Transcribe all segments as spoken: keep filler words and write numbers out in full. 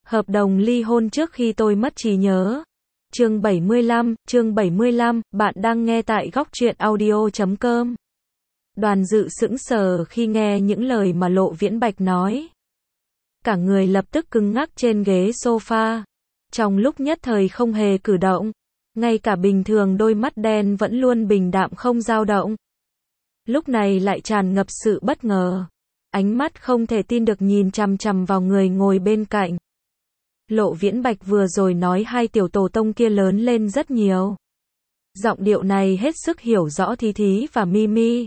Hợp đồng ly hôn trước khi tôi mất trí nhớ. Chương bảy mươi lăm, chương bảy mươi lăm, bạn đang nghe tại góc truyện audio chấm com. Đoàn Dự sững sờ khi nghe những lời mà Lộ Viễn Bạch nói. Cả người lập tức cứng ngắc trên ghế sofa. Trong lúc nhất thời không hề cử động. Ngay cả bình thường đôi mắt đen vẫn luôn bình đạm không dao động. Lúc này lại tràn ngập sự bất ngờ. Ánh mắt không thể tin được nhìn chằm chằm vào người ngồi bên cạnh. Lộ Viễn Bạch vừa rồi nói hai tiểu tổ tông kia lớn lên rất nhiều. Giọng điệu này hết sức hiểu rõ Thí Thí và Mimi.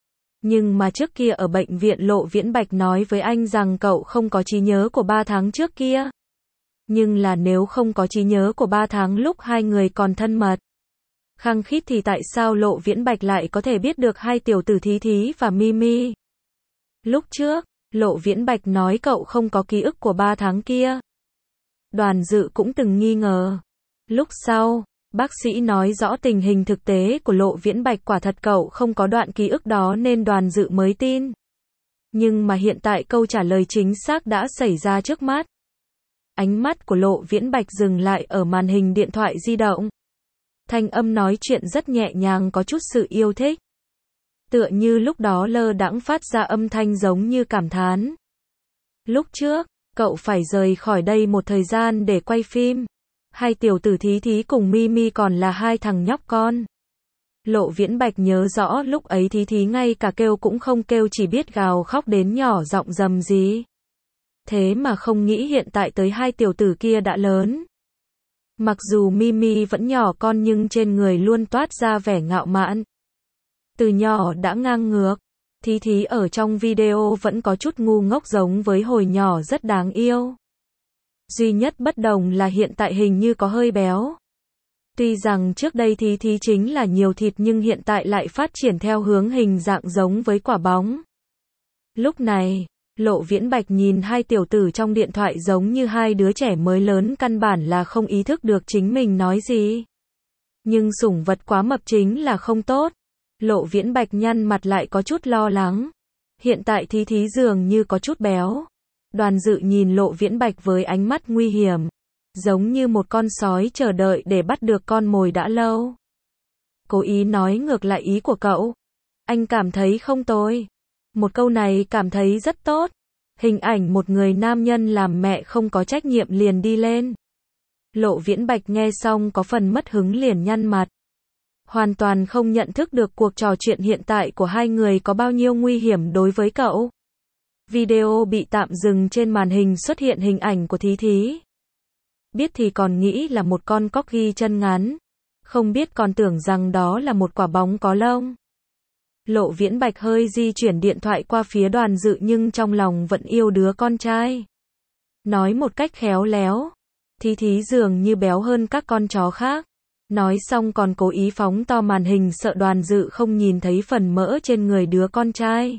Nhưng mà trước kia ở bệnh viện Lộ Viễn Bạch nói với anh rằng cậu không có trí nhớ của ba tháng trước kia. Nhưng là nếu không có trí nhớ của ba tháng lúc hai người còn thân mật, khăng khít thì tại sao Lộ Viễn Bạch lại có thể biết được hai tiểu tử Thí Thí và Mimi? Lúc trước, Lộ Viễn Bạch nói cậu không có ký ức của ba tháng kia. Đoàn Dự cũng từng nghi ngờ. Lúc sau, bác sĩ nói rõ tình hình thực tế của Lộ Viễn Bạch quả thật cậu không có đoạn ký ức đó nên Đoàn Dự mới tin. Nhưng mà hiện tại câu trả lời chính xác đã xảy ra trước mắt. Ánh mắt của Lộ Viễn Bạch dừng lại ở màn hình điện thoại di động. Thanh âm nói chuyện rất nhẹ nhàng có chút sự yêu thích. Tựa như lúc đó lơ đãng phát ra âm thanh giống như cảm thán. Lúc trước, cậu phải rời khỏi đây một thời gian để quay phim. Hai tiểu tử Thí Thí cùng Mimi còn là hai thằng nhóc con. Lộ Viễn Bạch nhớ rõ lúc ấy Thí Thí ngay cả kêu cũng không kêu, chỉ biết gào khóc đến nhỏ giọng rầm rì. Thế mà không nghĩ hiện tại tới hai tiểu tử kia đã lớn. Mặc dù Mimi vẫn nhỏ con nhưng trên người luôn toát ra vẻ ngạo mạn. Từ nhỏ đã ngang ngược. Thí Thí ở trong video vẫn có chút ngu ngốc giống với hồi nhỏ rất đáng yêu. Duy nhất bất đồng là hiện tại hình như có hơi béo. Tuy rằng trước đây Thí Thí chính là nhiều thịt nhưng hiện tại lại phát triển theo hướng hình dạng giống với quả bóng. Lúc này, Lộ Viễn Bạch nhìn hai tiểu tử trong điện thoại giống như hai đứa trẻ mới lớn căn bản là không ý thức được chính mình nói gì. Nhưng sủng vật quá mập chính là không tốt. Lộ Viễn Bạch nhăn mặt lại có chút lo lắng. Hiện tại Thí Thí dường như có chút béo. Đoàn Dự nhìn Lộ Viễn Bạch với ánh mắt nguy hiểm. Giống như một con sói chờ đợi để bắt được con mồi đã lâu. Cố ý nói ngược lại ý của cậu. Anh cảm thấy không tồi. Một câu này cảm thấy rất tốt. Hình ảnh một người nam nhân làm mẹ không có trách nhiệm liền đi lên. Lộ Viễn Bạch nghe xong có phần mất hứng liền nhăn mặt. Hoàn toàn không nhận thức được cuộc trò chuyện hiện tại của hai người có bao nhiêu nguy hiểm đối với cậu. Video bị tạm dừng trên màn hình xuất hiện hình ảnh của Thí Thí. Biết thì còn nghĩ là một con corgi chân ngắn. Không biết còn tưởng rằng đó là một quả bóng có lông. Lộ Viễn Bạch hơi di chuyển điện thoại qua phía Đoàn Dự nhưng trong lòng vẫn yêu đứa con trai. Nói một cách khéo léo. Thí Thí dường như béo hơn các con chó khác. Nói xong còn cố ý phóng to màn hình sợ Đoàn Dự không nhìn thấy phần mỡ trên người đứa con trai.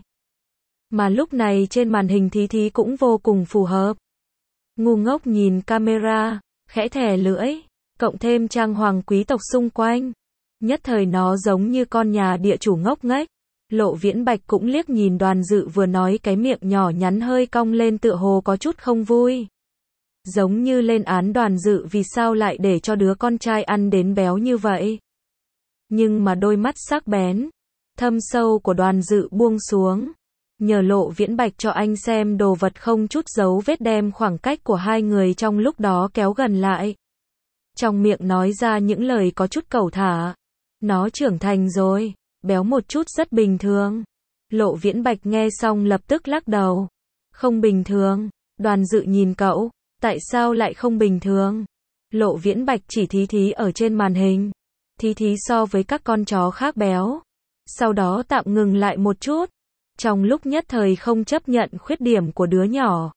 Mà lúc này trên màn hình Thí Thí cũng vô cùng phù hợp. Ngu ngốc nhìn camera, khẽ thè lưỡi, cộng thêm trang hoàng quý tộc xung quanh. Nhất thời nó giống như con nhà địa chủ ngốc nghếch. Lộ Viễn Bạch cũng liếc nhìn Đoàn Dự vừa nói cái miệng nhỏ nhắn hơi cong lên tựa hồ có chút không vui. Giống như lên án Đoàn Dự vì sao lại để cho đứa con trai ăn đến béo như vậy. Nhưng mà đôi mắt sắc bén, thâm sâu của Đoàn Dự buông xuống. Nhờ Lộ Viễn Bạch cho anh xem đồ vật không chút dấu vết đem khoảng cách của hai người trong lúc đó kéo gần lại. Trong miệng nói ra những lời có chút cẩu thả. Nó trưởng thành rồi, béo một chút rất bình thường. Lộ Viễn Bạch nghe xong lập tức lắc đầu. Không bình thường. Đoàn Dự nhìn cậu. Tại sao lại không bình thường? Lộ Viễn Bạch chỉ Thí Thí ở trên màn hình. Thí Thí so với các con chó khác béo. Sau đó tạm ngừng lại một chút. Trong lúc nhất thời không chấp nhận khuyết điểm của đứa nhỏ.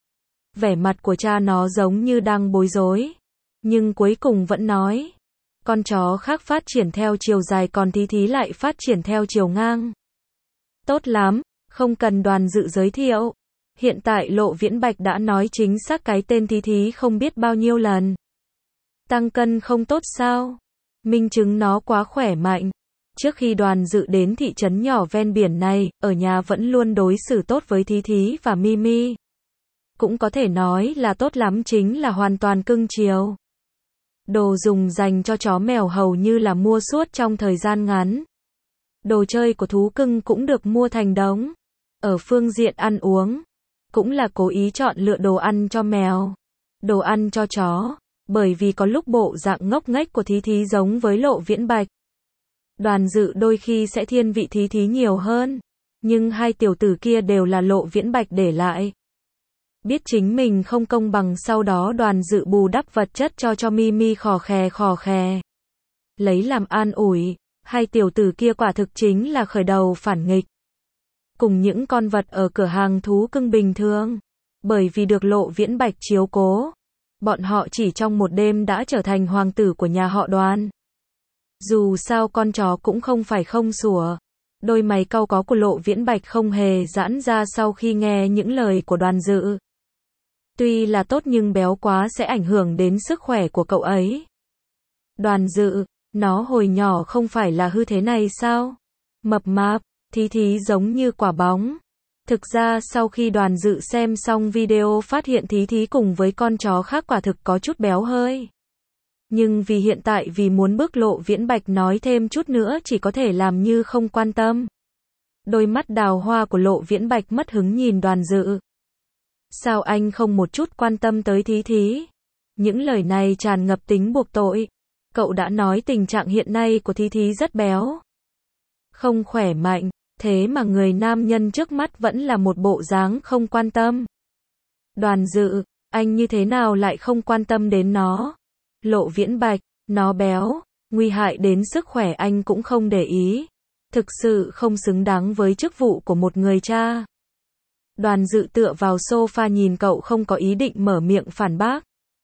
Vẻ mặt của cha nó giống như đang bối rối. Nhưng cuối cùng vẫn nói. Con chó khác phát triển theo chiều dài còn Thí Thí lại phát triển theo chiều ngang. Tốt lắm, không cần Đoàn Dự giới thiệu. Hiện tại Lộ Viễn Bạch đã nói chính xác cái tên Thí Thí không biết bao nhiêu lần. Tăng cân không tốt sao? Minh chứng nó quá khỏe mạnh. Trước khi Đoàn Dự đến thị trấn nhỏ ven biển này, ở nhà vẫn luôn đối xử tốt với Thí Thí và Mimi. cũng có thể nói là tốt lắm chính là hoàn toàn cưng chiều. Đồ dùng dành cho chó mèo hầu như là mua suốt trong thời gian ngắn. Đồ chơi của thú cưng cũng được mua thành đống. Ở phương diện ăn uống, cũng là cố ý chọn lựa đồ ăn cho mèo, đồ ăn cho chó, bởi vì có lúc bộ dạng ngốc nghếch của Thí Thí giống với Lộ Viễn Bạch. Đoàn Dự đôi khi sẽ thiên vị Thí Thí nhiều hơn, nhưng hai tiểu tử kia đều là Lộ Viễn Bạch để lại. Biết chính mình không công bằng, sau đó Đoàn Dự bù đắp vật chất cho cho Mimi khò khè khò khè. Lấy làm an ủi, hai tiểu tử kia quả thực chính là khởi đầu phản nghịch. Cùng những con vật ở cửa hàng thú cưng bình thường, bởi vì được Lộ Viễn Bạch chiếu cố, bọn họ chỉ trong một đêm đã trở thành hoàng tử của nhà họ Đoàn. Dù sao con chó cũng không phải không sủa. Đôi mày cau có của Lộ Viễn Bạch không hề giãn ra sau khi nghe những lời của Đoàn Dự. Tuy là tốt nhưng béo quá sẽ ảnh hưởng đến sức khỏe của cậu ấy. Đoàn Dự, nó hồi nhỏ không phải là hư thế này sao? Mập mạp, Thí Thí giống như quả bóng. Thực ra sau khi Đoàn Dự xem xong video phát hiện Thí Thí cùng với con chó khác quả thực có chút béo hơi. Nhưng vì hiện tại vì muốn bức Lộ Viễn Bạch nói thêm chút nữa chỉ có thể làm như không quan tâm. Đôi mắt đào hoa của Lộ Viễn Bạch mất hứng nhìn Đoàn Dự. Sao anh không một chút quan tâm tới Thí Thí? Những lời này tràn ngập tính buộc tội. Cậu đã nói tình trạng hiện nay của Thí Thí rất béo, không khỏe mạnh, thế mà người nam nhân trước mắt vẫn là một bộ dáng không quan tâm. Đoàn Dự, anh như thế nào lại không quan tâm đến nó? Lộ Viễn Bạch, nó béo, nguy hại đến sức khỏe anh cũng không để ý. Thực sự không xứng đáng với chức vụ của một người cha. Đoàn Dự tựa vào sofa nhìn cậu không có ý định mở miệng phản bác.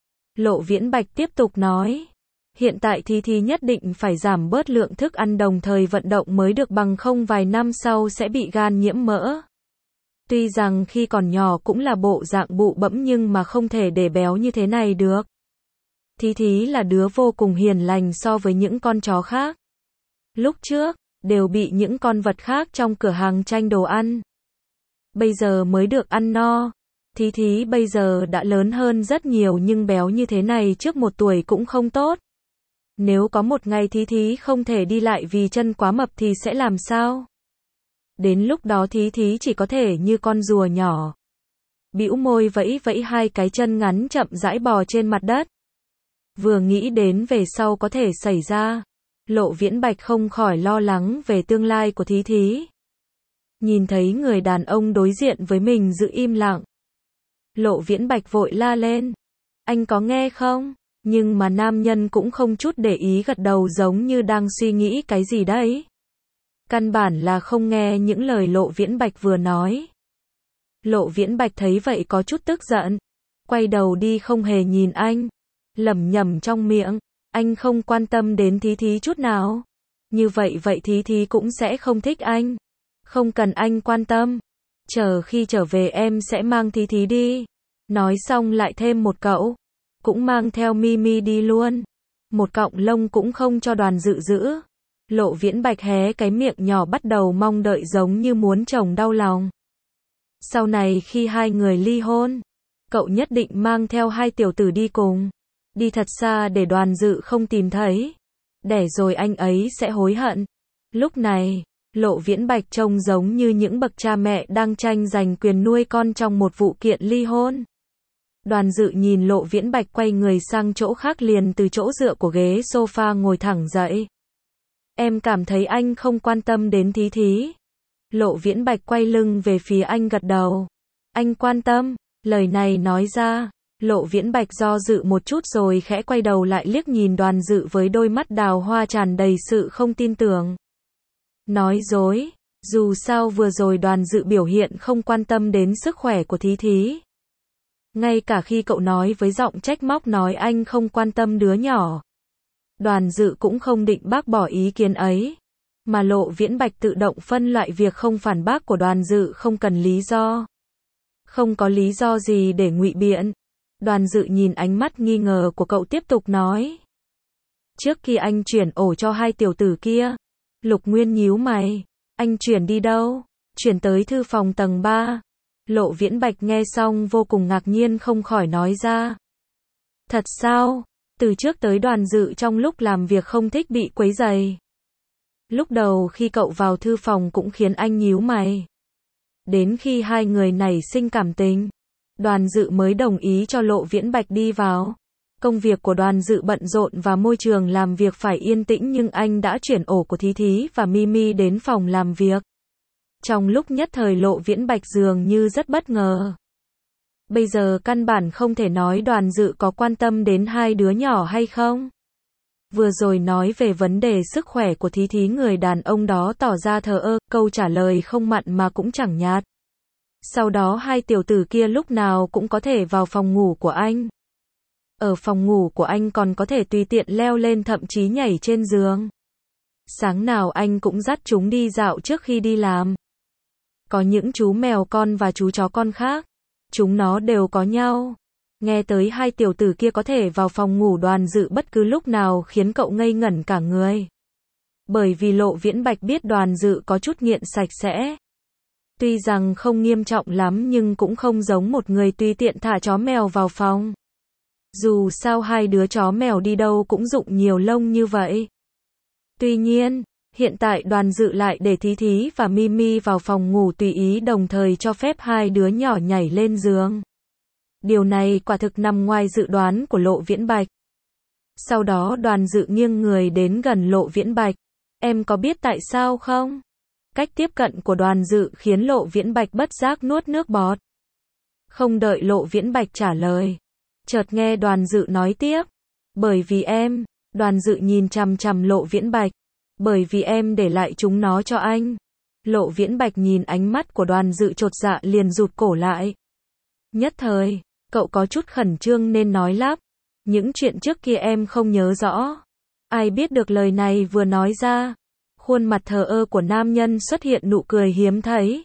Lộ Viễn Bạch tiếp tục nói. Hiện tại Thí Thí nhất định phải giảm bớt lượng thức ăn đồng thời vận động mới được, bằng không vài năm sau sẽ bị gan nhiễm mỡ. Tuy rằng khi còn nhỏ cũng là bộ dạng bụ bẫm nhưng mà không thể để béo như thế này được. Thí Thí là đứa vô cùng hiền lành so với những con chó khác. Lúc trước, đều bị những con vật khác trong cửa hàng tranh đồ ăn. Bây giờ mới được ăn no. Thí Thí bây giờ đã lớn hơn rất nhiều nhưng béo như thế này trước một tuổi cũng không tốt. Nếu có một ngày Thí Thí không thể đi lại vì chân quá mập thì sẽ làm sao? Đến lúc đó Thí Thí chỉ có thể như con rùa nhỏ. Bĩu môi vẫy vẫy hai cái chân ngắn chậm rãi bò trên mặt đất. Vừa nghĩ đến về sau có thể xảy ra, Lộ Viễn Bạch không khỏi lo lắng về tương lai của Thí Thí. Nhìn thấy người đàn ông đối diện với mình giữ im lặng, Lộ Viễn Bạch vội la lên. Anh có nghe không? Nhưng mà nam nhân cũng không chút để ý gật đầu giống như đang suy nghĩ cái gì đấy. Căn bản là không nghe những lời Lộ Viễn Bạch vừa nói. Lộ Viễn Bạch thấy vậy có chút tức giận. Quay đầu đi không hề nhìn anh. Lẩm nhẩm trong miệng. Anh không quan tâm đến Thí Thí chút nào. Như vậy vậy Thí Thí cũng sẽ không thích anh. Không cần anh quan tâm. Chờ khi trở về em sẽ mang Thí Thí đi. Nói xong lại thêm một cậu. Cũng mang theo Mimi đi luôn. Một cọng lông cũng không cho Đoàn Dự giữ. Lộ Viễn Bạch hé cái miệng nhỏ bắt đầu mong đợi giống như muốn chồng đau lòng. Sau này khi hai người ly hôn, cậu nhất định mang theo hai tiểu tử đi cùng. Đi thật xa để Đoàn Dự không tìm thấy. Để rồi anh ấy sẽ hối hận. Lúc này, Lộ Viễn Bạch trông giống như những bậc cha mẹ đang tranh giành quyền nuôi con trong một vụ kiện ly hôn. Đoàn Dự nhìn Lộ Viễn Bạch quay người sang chỗ khác liền từ chỗ dựa của ghế sofa ngồi thẳng dậy. Em cảm thấy anh không quan tâm đến Thí Thí. Lộ Viễn Bạch quay lưng về phía anh gật đầu. Anh quan tâm. Lời này nói ra, Lộ Viễn Bạch do dự một chút rồi khẽ quay đầu lại liếc nhìn Đoàn Dự với đôi mắt đào hoa tràn đầy sự không tin tưởng. Nói dối, dù sao vừa rồi Đoàn Dự biểu hiện không quan tâm đến sức khỏe của Thí Thí. Ngay cả khi cậu nói với giọng trách móc nói anh không quan tâm đứa nhỏ. Đoàn Dự cũng không định bác bỏ ý kiến ấy. Mà Lộ Viễn Bạch tự động phân loại việc không phản bác của Đoàn Dự không cần lý do. Không có lý do gì để ngụy biện. Đoàn Dự nhìn ánh mắt nghi ngờ của cậu tiếp tục nói. Trước khi anh chuyển ổ cho hai tiểu tử kia. Lục Nguyên nhíu mày. Anh chuyển đi đâu? Chuyển tới thư phòng tầng ba. Lộ Viễn Bạch nghe xong vô cùng ngạc nhiên không khỏi nói ra. Thật sao? Từ trước tới Đoàn Dự trong lúc làm việc không thích bị quấy rầy. Lúc đầu khi cậu vào thư phòng cũng khiến anh nhíu mày. Đến khi hai người nảy sinh cảm tình, Đoàn Dự mới đồng ý cho Lộ Viễn Bạch đi vào. Công việc của Đoàn Dự bận rộn và môi trường làm việc phải yên tĩnh nhưng anh đã chuyển ổ của Thí Thí và Mimi đến phòng làm việc. Trong lúc nhất thời Lộ Viễn Bạch dường như rất bất ngờ. Bây giờ căn bản không thể nói Đoàn Dự có quan tâm đến hai đứa nhỏ hay không. Vừa rồi nói về vấn đề sức khỏe của Thí Thí, người đàn ông đó tỏ ra thờ ơ, câu trả lời không mặn mà cũng chẳng nhạt. Sau đó hai tiểu tử kia lúc nào cũng có thể vào phòng ngủ của anh. Ở phòng ngủ của anh còn có thể tùy tiện leo lên, thậm chí nhảy trên giường. Sáng nào anh cũng dắt chúng đi dạo trước khi đi làm. Có những chú mèo con và chú chó con khác. Chúng nó đều có nhau. Nghe tới hai tiểu tử kia có thể vào phòng ngủ Đoàn Dự bất cứ lúc nào khiến cậu ngây ngẩn cả người. Bởi vì Lộ Viễn Bạch biết Đoàn Dự có chút nghiện sạch sẽ. Tuy rằng không nghiêm trọng lắm nhưng cũng không giống một người tùy tiện thả chó mèo vào phòng. Dù sao hai đứa chó mèo đi đâu cũng rụng nhiều lông như vậy. Tuy nhiên, hiện tại Đoàn Dự lại để Thí Thí và Mimi vào phòng ngủ tùy ý, đồng thời cho phép hai đứa nhỏ nhảy lên giường. Điều này quả thực nằm ngoài dự đoán của Lộ Viễn Bạch. Sau đó Đoàn Dự nghiêng người đến gần Lộ Viễn Bạch. Em có biết tại sao không? Cách tiếp cận của Đoàn Dự khiến Lộ Viễn Bạch bất giác nuốt nước bọt. Không đợi Lộ Viễn Bạch trả lời, chợt nghe Đoàn Dự nói tiếp. Bởi vì em, Đoàn Dự nhìn chằm chằm Lộ Viễn Bạch. Bởi vì em để lại chúng nó cho anh. Lộ Viễn Bạch nhìn ánh mắt của Đoàn Dự chột dạ liền rụt cổ lại. Nhất thời, cậu có chút khẩn trương nên nói lắp. Những chuyện trước kia em không nhớ rõ. Ai biết được lời này vừa nói ra. Khuôn mặt thờ ơ của nam nhân xuất hiện nụ cười hiếm thấy.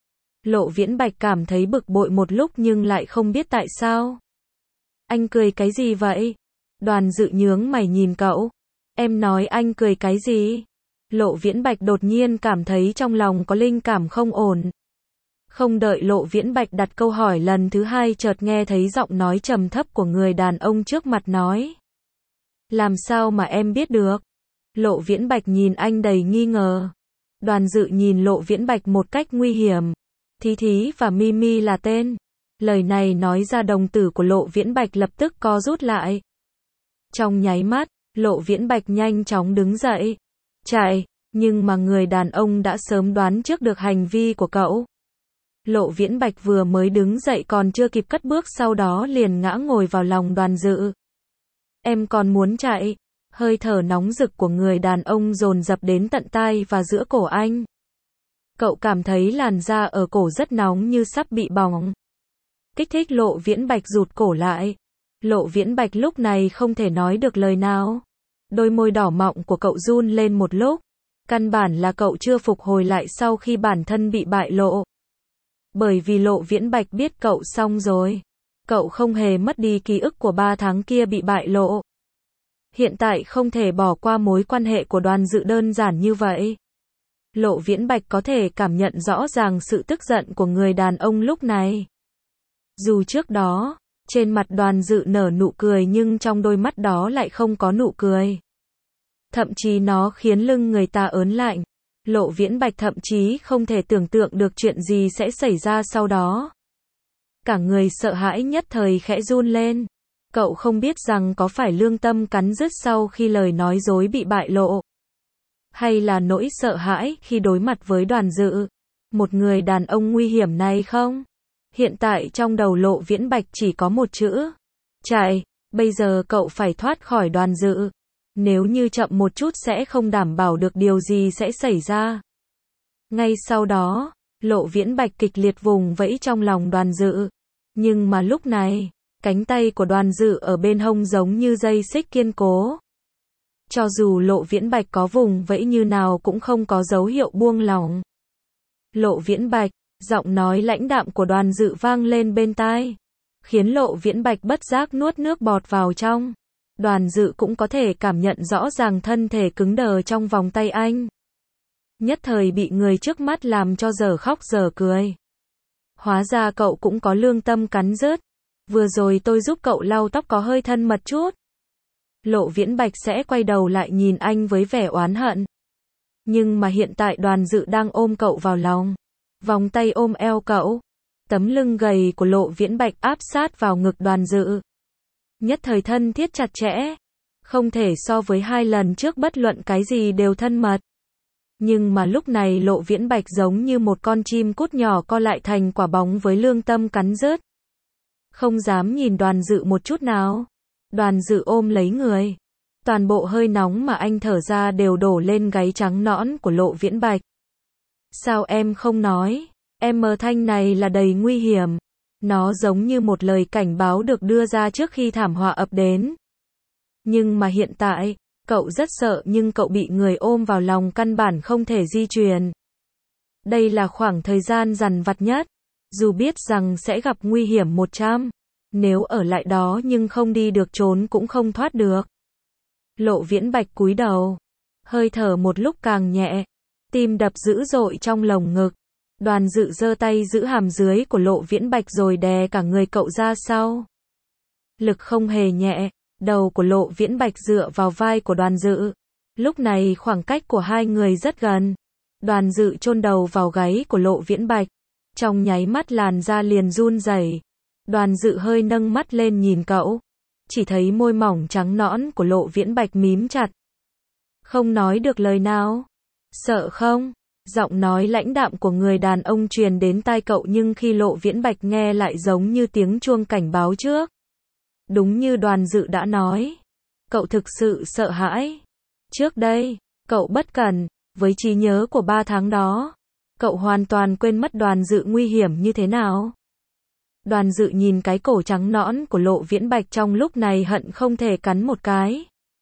Lộ Viễn Bạch cảm thấy bực bội một lúc nhưng lại không biết tại sao. Anh cười cái gì vậy? Đoàn Dự nhướng mày nhìn cậu. Em nói anh cười cái gì? Lộ Viễn Bạch đột nhiên cảm thấy trong lòng có linh cảm không ổn. Không đợi Lộ Viễn Bạch đặt câu hỏi lần thứ hai, chợt nghe thấy giọng nói trầm thấp của người đàn ông trước mặt nói. Làm sao mà em biết được? Lộ Viễn Bạch nhìn anh đầy nghi ngờ. Đoàn Dự nhìn Lộ Viễn Bạch một cách nguy hiểm. Thí Thí và Mimi là tên. Lời này nói ra đồng tử của Lộ Viễn Bạch lập tức co rút lại. Trong nháy mắt, Lộ Viễn Bạch nhanh chóng đứng dậy. Chạy, nhưng mà người đàn ông đã sớm đoán trước được hành vi của cậu. Lộ Viễn Bạch vừa mới đứng dậy còn chưa kịp cất bước, sau đó liền ngã ngồi vào lòng Đoàn Dự. Em còn muốn chạy? Hơi thở nóng rực của người đàn ông dồn dập đến tận tai và giữa cổ anh. Cậu cảm thấy làn da ở cổ rất nóng như sắp bị bỏng. Kích thích Lộ Viễn Bạch rụt cổ lại. Lộ Viễn Bạch lúc này không thể nói được lời nào. Đôi môi đỏ mọng của cậu run lên một lúc. Căn bản là cậu chưa phục hồi lại sau khi bản thân bị bại lộ. Bởi vì Lộ Viễn Bạch biết cậu xong rồi. Cậu không hề mất đi ký ức của ba tháng kia bị bại lộ. Hiện tại không thể bỏ qua mối quan hệ của Đoàn Dự đơn giản như vậy. Lộ Viễn Bạch có thể cảm nhận rõ ràng sự tức giận của người đàn ông lúc này. Dù trước đó, trên mặt Đoàn Dự nở nụ cười nhưng trong đôi mắt đó lại không có nụ cười. Thậm chí nó khiến lưng người ta ớn lạnh. Lộ Viễn Bạch thậm chí không thể tưởng tượng được chuyện gì sẽ xảy ra sau đó. Cả người sợ hãi nhất thời khẽ run lên. Cậu không biết rằng có phải lương tâm cắn rứt sau khi lời nói dối bị bại lộ. Hay là nỗi sợ hãi khi đối mặt với Đoàn Dự. Một người đàn ông nguy hiểm này không? Hiện tại trong đầu Lộ Viễn Bạch chỉ có một chữ. Chạy, bây giờ cậu phải thoát khỏi Đoàn Dự. Nếu như chậm một chút sẽ không đảm bảo được điều gì sẽ xảy ra. Ngay sau đó, Lộ Viễn Bạch kịch liệt vùng vẫy trong lòng Đoàn Dự. Nhưng mà lúc này, cánh tay của Đoàn Dự ở bên hông giống như dây xích kiên cố. Cho dù Lộ Viễn Bạch có vùng vẫy như nào cũng không có dấu hiệu buông lỏng. Lộ Viễn Bạch, giọng nói lãnh đạm của Đoàn Dự vang lên bên tai, khiến Lộ Viễn Bạch bất giác nuốt nước bọt vào trong. Đoàn Dự cũng có thể cảm nhận rõ ràng thân thể cứng đờ trong vòng tay anh. Nhất thời bị người trước mắt làm cho dở khóc dở cười. Hóa ra cậu cũng có lương tâm cắn rứt. Vừa rồi tôi giúp cậu lau tóc có hơi thân mật chút. Lộ Viễn Bạch sẽ quay đầu lại nhìn anh với vẻ oán hận. Nhưng mà hiện tại Đoàn Dự đang ôm cậu vào lòng. Vòng tay ôm eo cậu. Tấm lưng gầy của Lộ Viễn Bạch áp sát vào ngực Đoàn Dự. Nhất thời thân thiết chặt chẽ. Không thể so với hai lần trước bất luận cái gì đều thân mật. Nhưng mà lúc này Lộ Viễn Bạch giống như một con chim cút nhỏ co lại thành quả bóng với lương tâm cắn rứt. Không dám nhìn Đoàn Dự một chút nào. Đoàn Dự ôm lấy người. Toàn bộ hơi nóng mà anh thở ra đều đổ lên gáy trắng nõn của Lộ Viễn Bạch. Sao em không nói? Em mờ thanh này là đầy nguy hiểm. Nó giống như một lời cảnh báo được đưa ra trước khi thảm họa ập đến. Nhưng mà hiện tại, cậu rất sợ nhưng cậu bị người ôm vào lòng căn bản không thể di chuyển. Đây là khoảng thời gian dằn vặt nhất. Dù biết rằng sẽ gặp nguy hiểm một trăm. Nếu ở lại đó nhưng không đi được trốn cũng không thoát được. Lộ Viễn Bạch cúi đầu. Hơi thở một lúc càng nhẹ. Tim đập dữ dội trong lồng ngực. Đoàn Dự giơ tay giữ hàm dưới của Lộ Viễn Bạch rồi đè cả người cậu ra sau. Lực không hề nhẹ. Đầu của Lộ Viễn Bạch dựa vào vai của Đoàn Dự. Lúc này khoảng cách của hai người rất gần. Đoàn Dự chôn đầu vào gáy của Lộ Viễn Bạch. Trong nháy mắt làn da liền run rẩy. Đoàn Dự hơi nâng mắt lên nhìn cậu. Chỉ thấy môi mỏng trắng nõn của Lộ Viễn Bạch mím chặt. Không nói được lời nào. Sợ không? Giọng nói lãnh đạm của người đàn ông truyền đến tai cậu nhưng khi Lộ Viễn Bạch nghe lại giống như tiếng chuông cảnh báo trước. Đúng như Đoàn Dự đã nói. Cậu thực sự sợ hãi. Trước đây, cậu bất cẩn, với trí nhớ của ba tháng đó. Cậu hoàn toàn quên mất Đoàn Dự nguy hiểm như thế nào. Đoàn Dự nhìn cái cổ trắng nõn của Lộ Viễn Bạch trong lúc này hận không thể cắn một cái.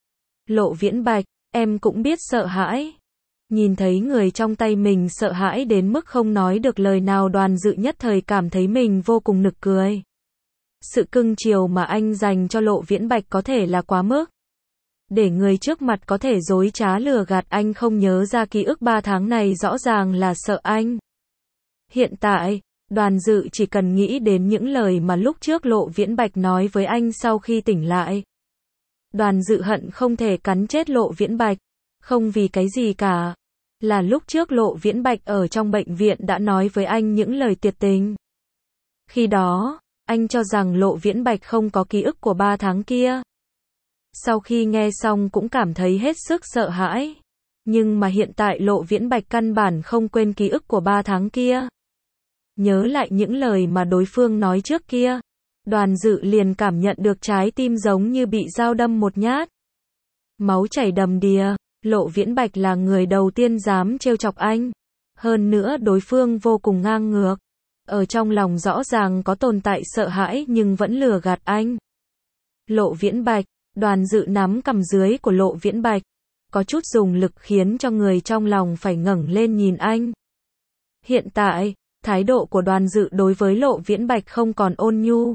Lộ Viễn Bạch, em cũng biết sợ hãi. Nhìn thấy người trong tay mình sợ hãi đến mức không nói được lời nào Đoàn Dự nhất thời cảm thấy mình vô cùng nực cười. Sự cưng chiều mà anh dành cho Lộ Viễn Bạch có thể là quá mức. Để người trước mặt có thể dối trá lừa gạt anh không nhớ ra ký ức ba tháng này rõ ràng là sợ anh. Hiện tại, Đoàn Dự chỉ cần nghĩ đến những lời mà lúc trước Lộ Viễn Bạch nói với anh sau khi tỉnh lại. Đoàn Dự hận không thể cắn chết Lộ Viễn Bạch. Không vì cái gì cả. Là lúc trước Lộ Viễn Bạch ở trong bệnh viện đã nói với anh những lời tuyệt tình. Khi đó, anh cho rằng Lộ Viễn Bạch không có ký ức của ba tháng kia. Sau khi nghe xong cũng cảm thấy hết sức sợ hãi. Nhưng mà hiện tại Lộ Viễn Bạch căn bản không quên ký ức của ba tháng kia. Nhớ lại những lời mà đối phương nói trước kia. Đoàn Dự liền cảm nhận được trái tim giống như bị dao đâm một nhát. Máu chảy đầm đìa. Lộ Viễn Bạch là người đầu tiên dám trêu chọc anh. Hơn nữa đối phương vô cùng ngang ngược. Ở trong lòng rõ ràng có tồn tại sợ hãi nhưng vẫn lừa gạt anh. Lộ Viễn Bạch, Đoàn Dự nắm cằm dưới của Lộ Viễn Bạch. Có chút dùng lực khiến cho người trong lòng phải ngẩng lên nhìn anh. Hiện tại, thái độ của Đoàn Dự đối với Lộ Viễn Bạch không còn ôn nhu.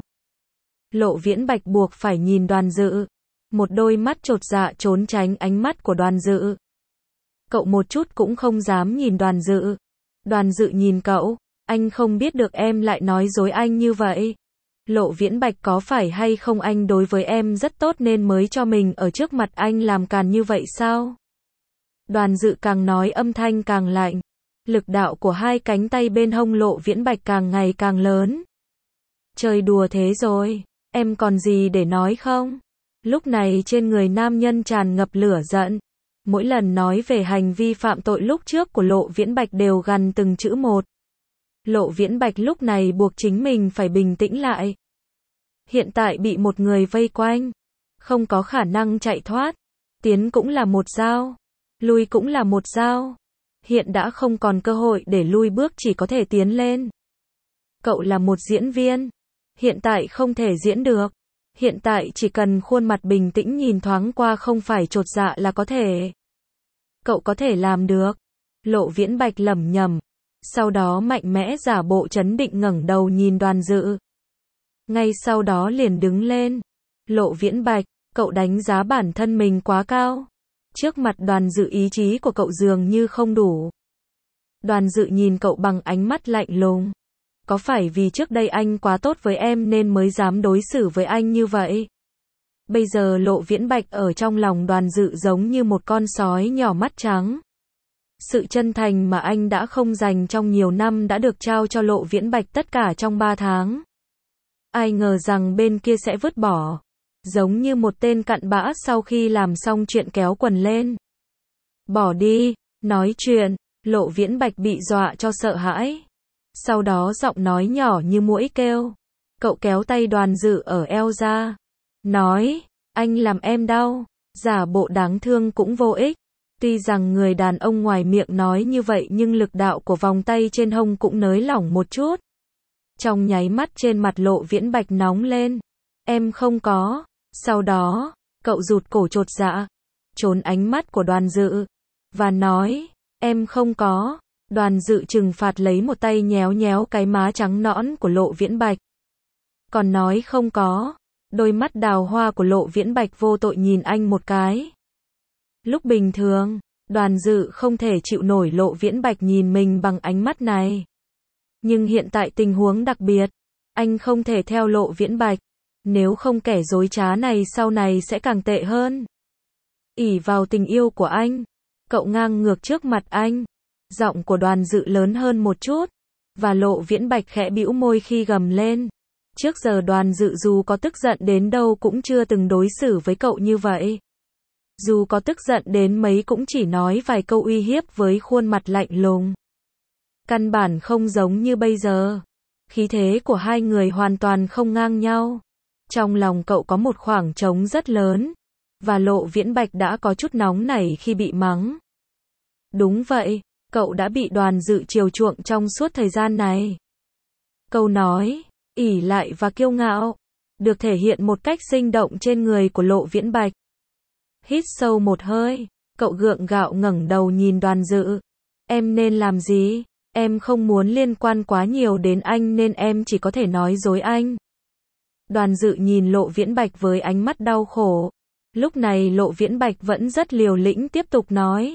Lộ Viễn Bạch buộc phải nhìn Đoàn Dự. Một đôi mắt chột dạ trốn tránh ánh mắt của Đoàn Dự. Cậu một chút cũng không dám nhìn Đoàn Dự. Đoàn Dự nhìn cậu, anh không biết được em lại nói dối anh như vậy. Lộ Viễn Bạch có phải hay không anh đối với em rất tốt nên mới cho mình ở trước mặt anh làm càn như vậy sao? Đoàn Dự càng nói âm thanh càng lạnh. Lực đạo của hai cánh tay bên hông Lộ Viễn Bạch càng ngày càng lớn. Chơi đùa thế rồi, em còn gì để nói không? Lúc này trên người nam nhân tràn ngập lửa giận. Mỗi lần nói về hành vi phạm tội lúc trước của Lộ Viễn Bạch đều gằn từng chữ một. Lộ Viễn Bạch lúc này buộc chính mình phải bình tĩnh lại. Hiện tại bị một người vây quanh. Không có khả năng chạy thoát. Tiến cũng là một dao. Lui cũng là một dao. Hiện đã không còn cơ hội để lui bước chỉ có thể tiến lên. Cậu là một diễn viên. Hiện tại không thể diễn được. Hiện tại chỉ cần khuôn mặt bình tĩnh nhìn thoáng qua không phải chột dạ là có thể. Cậu có thể làm được. Lộ Viễn Bạch lẩm nhẩm. Sau đó mạnh mẽ giả bộ trấn định ngẩng đầu nhìn Đoàn Dự. Ngay sau đó liền đứng lên. Lộ Viễn Bạch, cậu đánh giá bản thân mình quá cao. Trước mặt Đoàn Dự ý chí của cậu dường như không đủ. Đoàn Dự nhìn cậu bằng ánh mắt lạnh lùng. có phải vì trước đây anh quá tốt với em nên mới dám đối xử với anh như vậy? Bây giờ Lộ Viễn Bạch ở trong lòng Đoàn Dự giống như một con sói nhỏ mắt trắng. Sự chân thành mà anh đã không dành trong nhiều năm đã được trao cho Lộ Viễn Bạch tất cả trong ba tháng. Ai ngờ rằng bên kia sẽ vứt bỏ. Giống như một tên cặn bã sau khi làm xong chuyện kéo quần lên. Bỏ đi, nói chuyện, Lộ Viễn Bạch bị dọa cho sợ hãi. Sau đó giọng nói nhỏ như muỗi kêu. Cậu kéo tay Đoàn Dự ở eo ra. Nói, anh làm em đau. Giả bộ đáng thương cũng vô ích. Tuy rằng người đàn ông ngoài miệng nói như vậy nhưng lực đạo của vòng tay trên hông cũng nới lỏng một chút. Trong nháy mắt trên mặt Lộ Viễn Bạch nóng lên. Em không có. Sau đó, cậu rụt cổ chột dạ, trốn ánh mắt của Đoàn Dự, và nói, em không có. Đoàn Dự trừng phạt lấy một tay nhéo nhéo cái má trắng nõn của Lộ Viễn Bạch. Còn nói không có, đôi mắt đào hoa của Lộ Viễn Bạch vô tội nhìn anh một cái. Lúc bình thường, Đoàn Dự không thể chịu nổi Lộ Viễn Bạch nhìn mình bằng ánh mắt này. Nhưng hiện tại tình huống đặc biệt, anh không thể theo Lộ Viễn Bạch. Nếu không kẻ dối trá này sau này sẽ càng tệ hơn. Ỷ vào tình yêu của anh, cậu ngang ngược trước mặt anh. Giọng của Đoàn Dự lớn hơn một chút, và Lộ Viễn Bạch khẽ bĩu môi khi gầm lên. Trước giờ Đoàn Dự dù có tức giận đến đâu cũng chưa từng đối xử với cậu như vậy. Dù có tức giận đến mấy cũng chỉ nói vài câu uy hiếp với khuôn mặt lạnh lùng. Căn bản không giống như bây giờ. Khí thế của hai người hoàn toàn không ngang nhau. Trong lòng cậu có một khoảng trống rất lớn, và Lộ Viễn Bạch đã có chút nóng nảy khi bị mắng. Đúng vậy, cậu đã bị Đoàn Dự chiều chuộng trong suốt thời gian này. Câu nói, ỷ lại và kiêu ngạo, được thể hiện một cách sinh động trên người của Lộ Viễn Bạch. Hít sâu một hơi, cậu gượng gạo ngẩng đầu nhìn Đoàn Dự. Em nên làm gì? Em không muốn liên quan quá nhiều đến anh nên em chỉ có thể nói dối anh. Đoàn Dự nhìn Lộ Viễn Bạch với ánh mắt đau khổ. Lúc này Lộ Viễn Bạch vẫn rất liều lĩnh tiếp tục nói.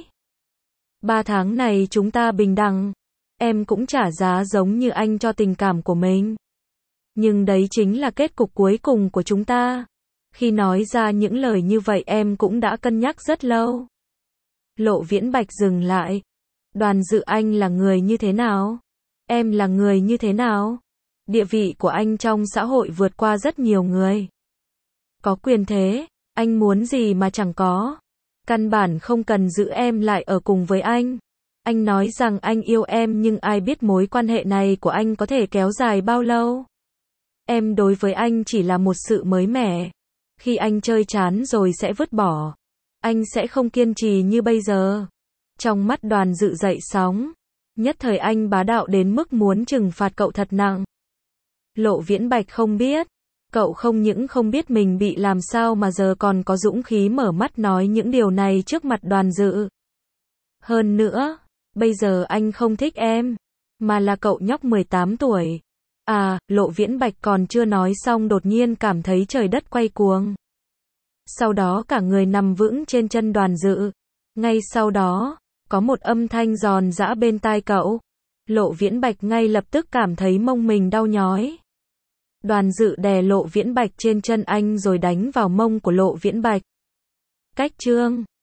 Ba tháng này chúng ta bình đẳng. Em cũng trả giá giống như anh cho tình cảm của mình. Nhưng đấy chính là kết cục cuối cùng của chúng ta. Khi nói ra những lời như vậy em cũng đã cân nhắc rất lâu. Lộ Viễn Bạch dừng lại. Đoàn Dự anh là người như thế nào? Em là người như thế nào? Địa vị của anh trong xã hội vượt qua rất nhiều người. Có quyền thế, anh muốn gì mà chẳng có. Căn bản không cần giữ em lại ở cùng với anh. Anh nói rằng anh yêu em nhưng ai biết mối quan hệ này của anh có thể kéo dài bao lâu. Em đối với anh chỉ là một sự mới mẻ. Khi anh chơi chán rồi sẽ vứt bỏ. Anh sẽ không kiên trì như bây giờ. Trong mắt Đoàn Dự dậy sóng. Nhất thời anh bá đạo đến mức muốn trừng phạt cậu thật nặng. Lộ Viễn Bạch không biết. Cậu không những không biết mình bị làm sao mà giờ còn có dũng khí mở mắt nói những điều này trước mặt Đoàn Dự. Hơn nữa, bây giờ anh không thích em, mà là cậu nhóc mười tám tuổi. À, Lộ Viễn Bạch còn chưa nói xong đột nhiên cảm thấy trời đất quay cuồng. Sau đó cả người nằm vững trên chân Đoàn Dự. Ngay sau đó, có một âm thanh giòn giã bên tai cậu. Lộ Viễn Bạch ngay lập tức cảm thấy mông mình đau nhói. Đoàn Dự đè Lộ Viễn Bạch trên chân anh rồi đánh vào mông của Lộ Viễn Bạch. Cách chương